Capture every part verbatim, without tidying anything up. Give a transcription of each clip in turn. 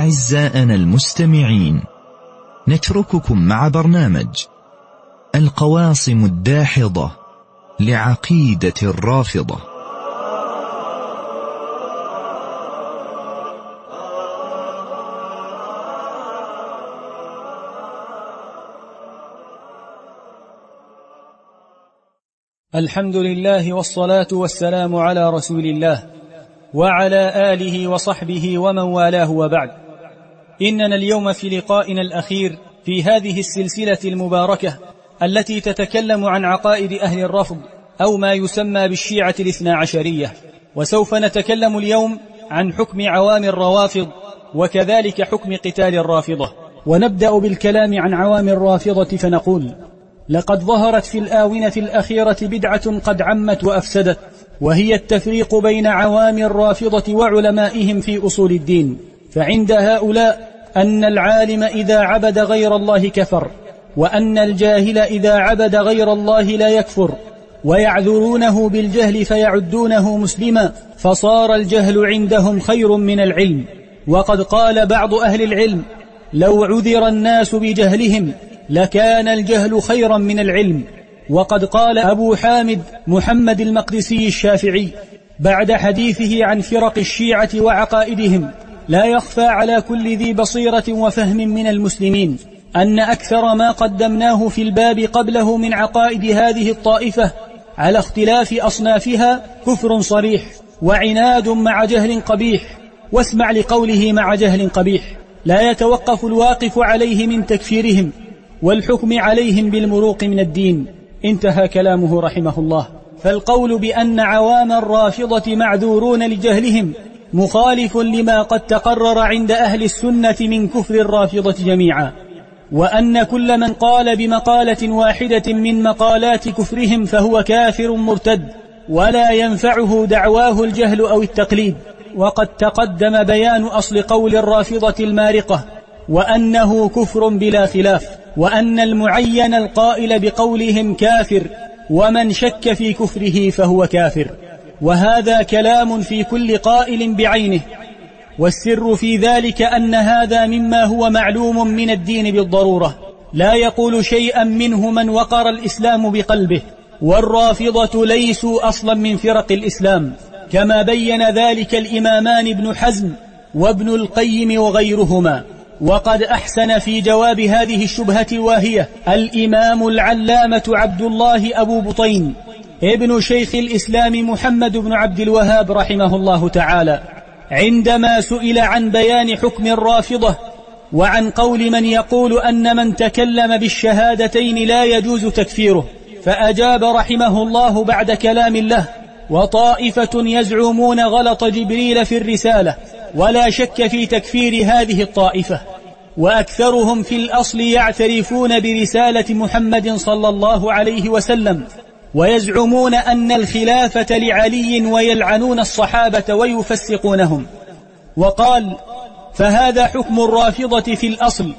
أعزائنا المستمعين، نترككم مع برنامج القواصم الداحضة لعقيدة الرافضة. الحمد لله والصلاة والسلام على رسول الله وعلى آله وصحبه ومن والاه، وبعد. إننا اليوم في لقائنا الأخير في هذه السلسلة المباركة التي تتكلم عن عقائد أهل الرفض أو ما يسمى بالشيعة الاثنا عشرية، وسوف نتكلم اليوم عن حكم عوام الروافض وكذلك حكم قتال الرافضة. ونبدأ بالكلام عن عوام الرافضة فنقول: لقد ظهرت في الآونة الأخيرة بدعة قد عمت وأفسدت، وهي التفريق بين عوام الرافضة وعلمائهم في أصول الدين. فعند هؤلاء أن العالم إذا عبد غير الله كفر، وأن الجاهل إذا عبد غير الله لا يكفر، ويعذرونه بالجهل فيعدونه مسلما، فصار الجهل عندهم خير من العلم. وقد قال بعض أهل العلم: لو عذر الناس بجهلهم لكان الجهل خيرا من العلم. وقد قال أبو حامد محمد المقدسي الشافعي بعد حديثه عن فرق الشيعة وعقائدهم: لا يخفى على كل ذي بصيرة وفهم من المسلمين أن أكثر ما قدمناه في الباب قبله من عقائد هذه الطائفة على اختلاف أصنافها كفر صريح وعناد مع جهل قبيح. واسمع لقوله مع جهل قبيح: لا يتوقف الواقف عليه من تكفيرهم والحكم عليهم بالمروق من الدين. انتهى كلامه رحمه الله. فالقول بأن عوام الرافضة معذورون لجهلهم مخالف لما قد تقرر عند أهل السنة من كفر الرافضة جميعا، وأن كل من قال بمقالة واحدة من مقالات كفرهم فهو كافر مرتد ولا ينفعه دعواه الجهل أو التقليد. وقد تقدم بيان أصل قول الرافضة المارقة، وأنه كفر بلا خلاف، وأن المعين القائل بقولهم كافر، ومن شك في كفره فهو كافر. وهذا كلام في كل قائل بعينه، والسر في ذلك أن هذا مما هو معلوم من الدين بالضرورة، لا يقول شيئا منه من وقر الإسلام بقلبه. والرافضة ليسوا أصلا من فرق الإسلام، كما بين ذلك الإمامان ابن حزم وابن القيم وغيرهما. وقد أحسن في جواب هذه الشبهة، وهي الإمام العلامة عبد الله أبو بطين ابن شيخ الإسلام محمد بن عبد الوهاب رحمه الله تعالى، عندما سئل عن بيان حكم الرافضة وعن قول من يقول أن من تكلم بالشهادتين لا يجوز تكفيره، فأجاب رحمه الله بعد كلام الله: وطائفة يزعمون غلط جبريل في الرسالة، ولا شك في تكفير هذه الطائفة، وأكثرهم في الأصل يعترفون برسالة محمد صلى الله عليه وسلم، ويزعمون أن الخلافة لعلي ويلعنون الصحابة ويفسقونهم. وقال: فهذا حكم الرافضة في الأصل.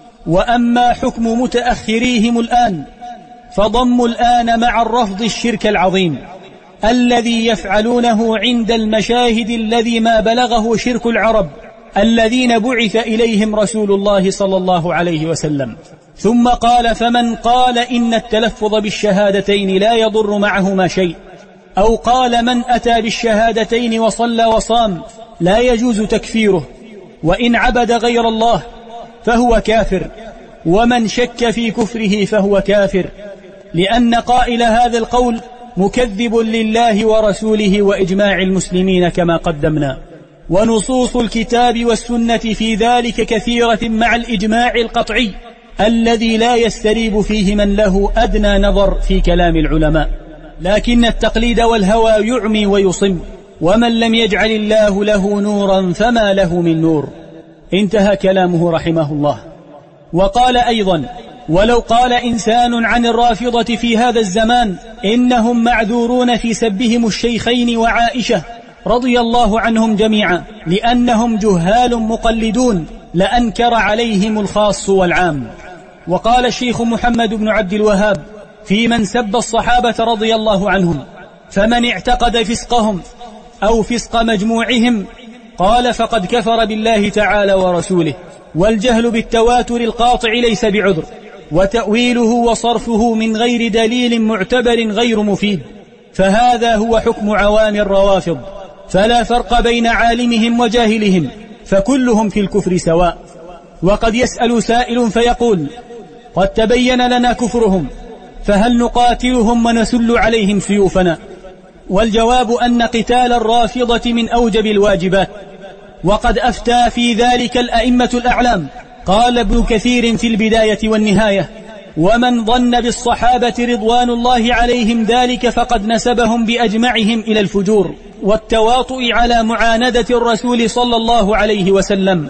وأما حكم متأخريهم الآن فضموا الآن مع الرفض الشرك العظيم الذي يفعلونه عند المشاهد الذي ما بلغه شرك العرب الذين بعث إليهم رسول الله صلى الله عليه وسلم. ثم قال: فمن قال إن التلفظ بالشهادتين لا يضر معهما شيء، أو قال من أتى بالشهادتين وصلى وصام لا يجوز تكفيره، وإن عبد غير الله فهو كافر، ومن شك في كفره فهو كافر، لأن قائل هذا القول مكذب لله ورسوله وإجماع المسلمين كما قدمنا. ونصوص الكتاب والسنة في ذلك كثيرة مع الإجماع القطعي الذي لا يستريب فيه من له أدنى نظر في كلام العلماء. لكن التقليد والهوى يعمي ويصم، ومن لم يجعل الله له نورا فما له من نور. انتهى كلامه رحمه الله. وقال أيضا: ولو قال إنسان عن الرافضة في هذا الزمان إنهم معذورون في سبهم الشيخين وعائشة رضي الله عنهم جميعا لأنهم جهال مقلدون، لأنكر عليهم الخاص والعام. وقال الشيخ محمد بن عبد الوهاب في من سب الصحابة رضي الله عنهم: فمن اعتقد فسقهم أو فسق مجموعهم قال فقد كفر بالله تعالى ورسوله. والجهل بالتواتر القاطع ليس بعذر، وتأويله وصرفه من غير دليل معتبر غير مفيد، فهذا هو حكم عوام الروافض، فلا فرق بين عالمهم وجاهلهم، فكلهم في الكفر سواء. وقد يسأل سائل فيقول: قد تبين لنا كفرهم، فهل نقاتلهم ونسل عليهم سيوفنا؟ والجواب أن قتال الرافضة من أوجب الواجبات، وقد أفتى في ذلك الأئمة الأعلام. قال ابن كثير في البداية والنهاية: ومن ظن بالصحابة رضوان الله عليهم ذلك فقد نسبهم بأجمعهم إلى الفجور والتواطؤ على معاندة الرسول صلى الله عليه وسلم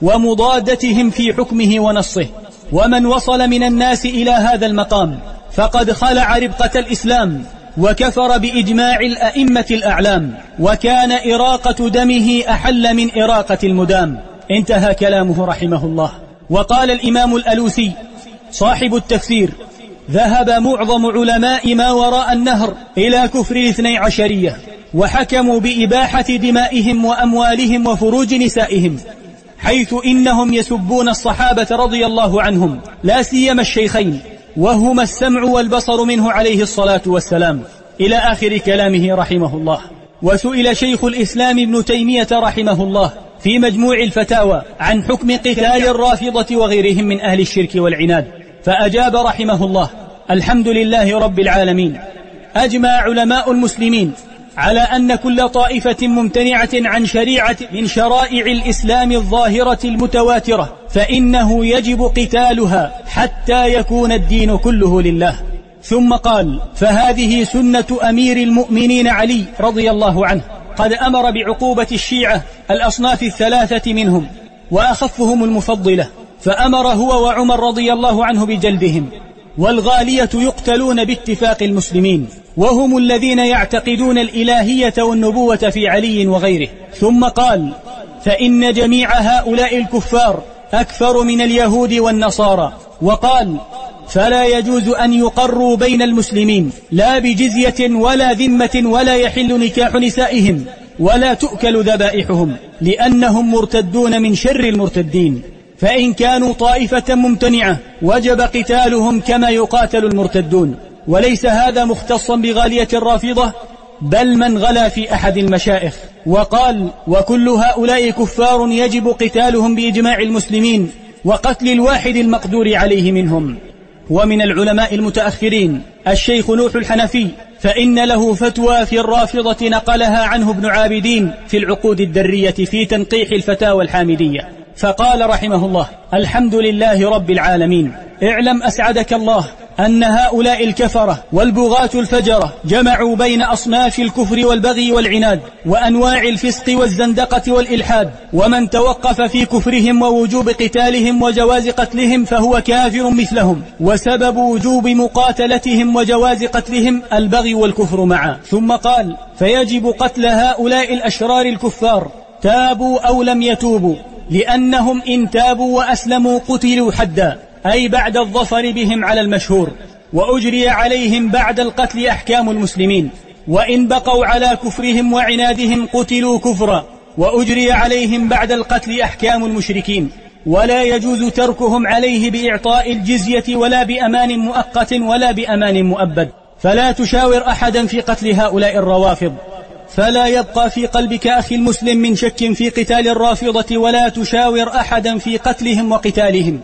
ومضادتهم في حكمه ونصه. ومن وصل من الناس إلى هذا المقام فقد خلع ربقة الإسلام وكفر بإجماع الأئمة الأعلام، وكان إراقة دمه أحل من إراقة المدام. انتهى كلامه رحمه الله. وقال الإمام الألوسي صاحب التفسير: ذهب معظم علماء ما وراء النهر إلى كفر الاثني عشرية، وحكموا بإباحة دمائهم وأموالهم وفروج نسائهم، حيث إنهم يسبون الصحابة رضي الله عنهم، لا سيما الشيخين، وهما السمع والبصر منه عليه الصلاة والسلام، إلى آخر كلامه رحمه الله. وسئل شيخ الإسلام ابن تيمية رحمه الله في مجموع الفتاوى عن حكم قتال الرافضة وغيرهم من أهل الشرك والعناد، فأجاب رحمه الله: الحمد لله رب العالمين، أجمع علماء المسلمين على أن كل طائفة ممتنعة عن شريعة من شرائع الإسلام الظاهرة المتواترة فإنه يجب قتالها حتى يكون الدين كله لله. ثم قال: فهذه سنة أمير المؤمنين علي رضي الله عنه، قد أمر بعقوبة الشيعة الأصناف الثلاثة منهم، وأخفهم المفضلة، فأمر هو وعمر رضي الله عنه بجلدهم، والغالية يقتلون باتفاق المسلمين، وهم الذين يعتقدون الإلهية والنبوة في علي وغيره. ثم قال: فإن جميع هؤلاء الكفار أكثر من اليهود والنصارى. وقال: فلا يجوز أن يقروا بين المسلمين لا بجزية ولا ذمة، ولا يحل نكاح نسائهم، ولا تؤكل ذبائحهم، لأنهم مرتدون من شر المرتدين. فإن كانوا طائفة ممتنعة وجب قتالهم كما يقاتل المرتدون. وليس هذا مختصا بغالية الرافضة، بل من غلا في أحد المشائخ. وقال: وكل هؤلاء كفار يجب قتالهم بإجماع المسلمين وقتل الواحد المقدور عليه منهم. ومن العلماء المتأخرين الشيخ نوح الحنفي، فإن له فتوى في الرافضة نقلها عنه ابن عابدين في العقود الدرية في تنقيح الفتاوى الحامدية، فقال رحمه الله: الحمد لله رب العالمين، اعلم أسعدك الله أن هؤلاء الكفرة والبغاة الفجرة جمعوا بين أصناف الكفر والبغي والعناد وأنواع الفسق والزندقة والإلحاد، ومن توقف في كفرهم ووجوب قتالهم وجواز قتلهم فهو كافر مثلهم، وسبب وجوب مقاتلتهم وجواز قتلهم البغي والكفر معا. ثم قال: فيجب قتل هؤلاء الأشرار الكفار تابوا أو لم يتوبوا، لأنهم إن تابوا وأسلموا قتلوا حدا، أي بعد الظفر بهم على المشهور، وأجري عليهم بعد القتل أحكام المسلمين، وإن بقوا على كفرهم وعنادهم قتلوا كفرا، وأجري عليهم بعد القتل أحكام المشركين. ولا يجوز تركهم عليه بإعطاء الجزية ولا بأمان مؤقت ولا بأمان مؤبد. فلا تشاور أحدا في قتل هؤلاء الروافض، فلا يبقى في قلبك أخي المسلم من شك في قتال الرافضة، ولا تشاور أحدا في قتلهم وقتالهم.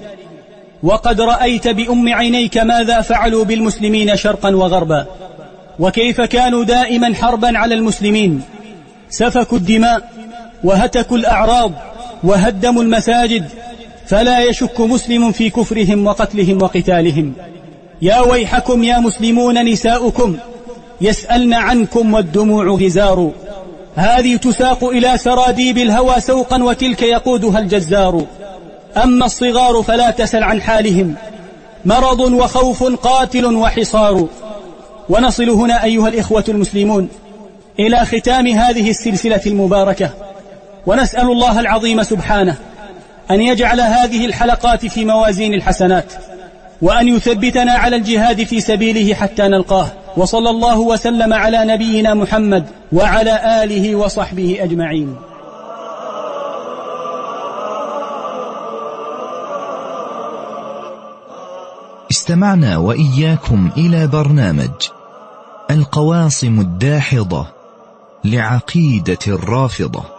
وقد رأيت بأم عينيك ماذا فعلوا بالمسلمين شرقا وغربا، وكيف كانوا دائما حربا على المسلمين، سفكوا الدماء وهتكوا الأعراض وهدموا المساجد، فلا يشك مسلم في كفرهم وقتلهم وقتالهم. يا ويحكم يا مسلمون، نساؤكم يسألن عنكم والدموع غزار، هذه تساق إلى سراديب الهوى سوقا وتلك يقودها الجزار. أما الصغار فلا تسل عن حالهم، مرض وخوف قاتل وحصار. ونصل هنا أيها الإخوة المسلمون إلى ختام هذه السلسلة المباركة، ونسأل الله العظيم سبحانه أن يجعل هذه الحلقات في موازين الحسنات، وأن يثبتنا على الجهاد في سبيله حتى نلقاه. وصلى الله وسلم على نبينا محمد وعلى آله وصحبه أجمعين. استمعنا وإياكم إلى برنامج القواصم الداحضة لعقيدة الرافضة.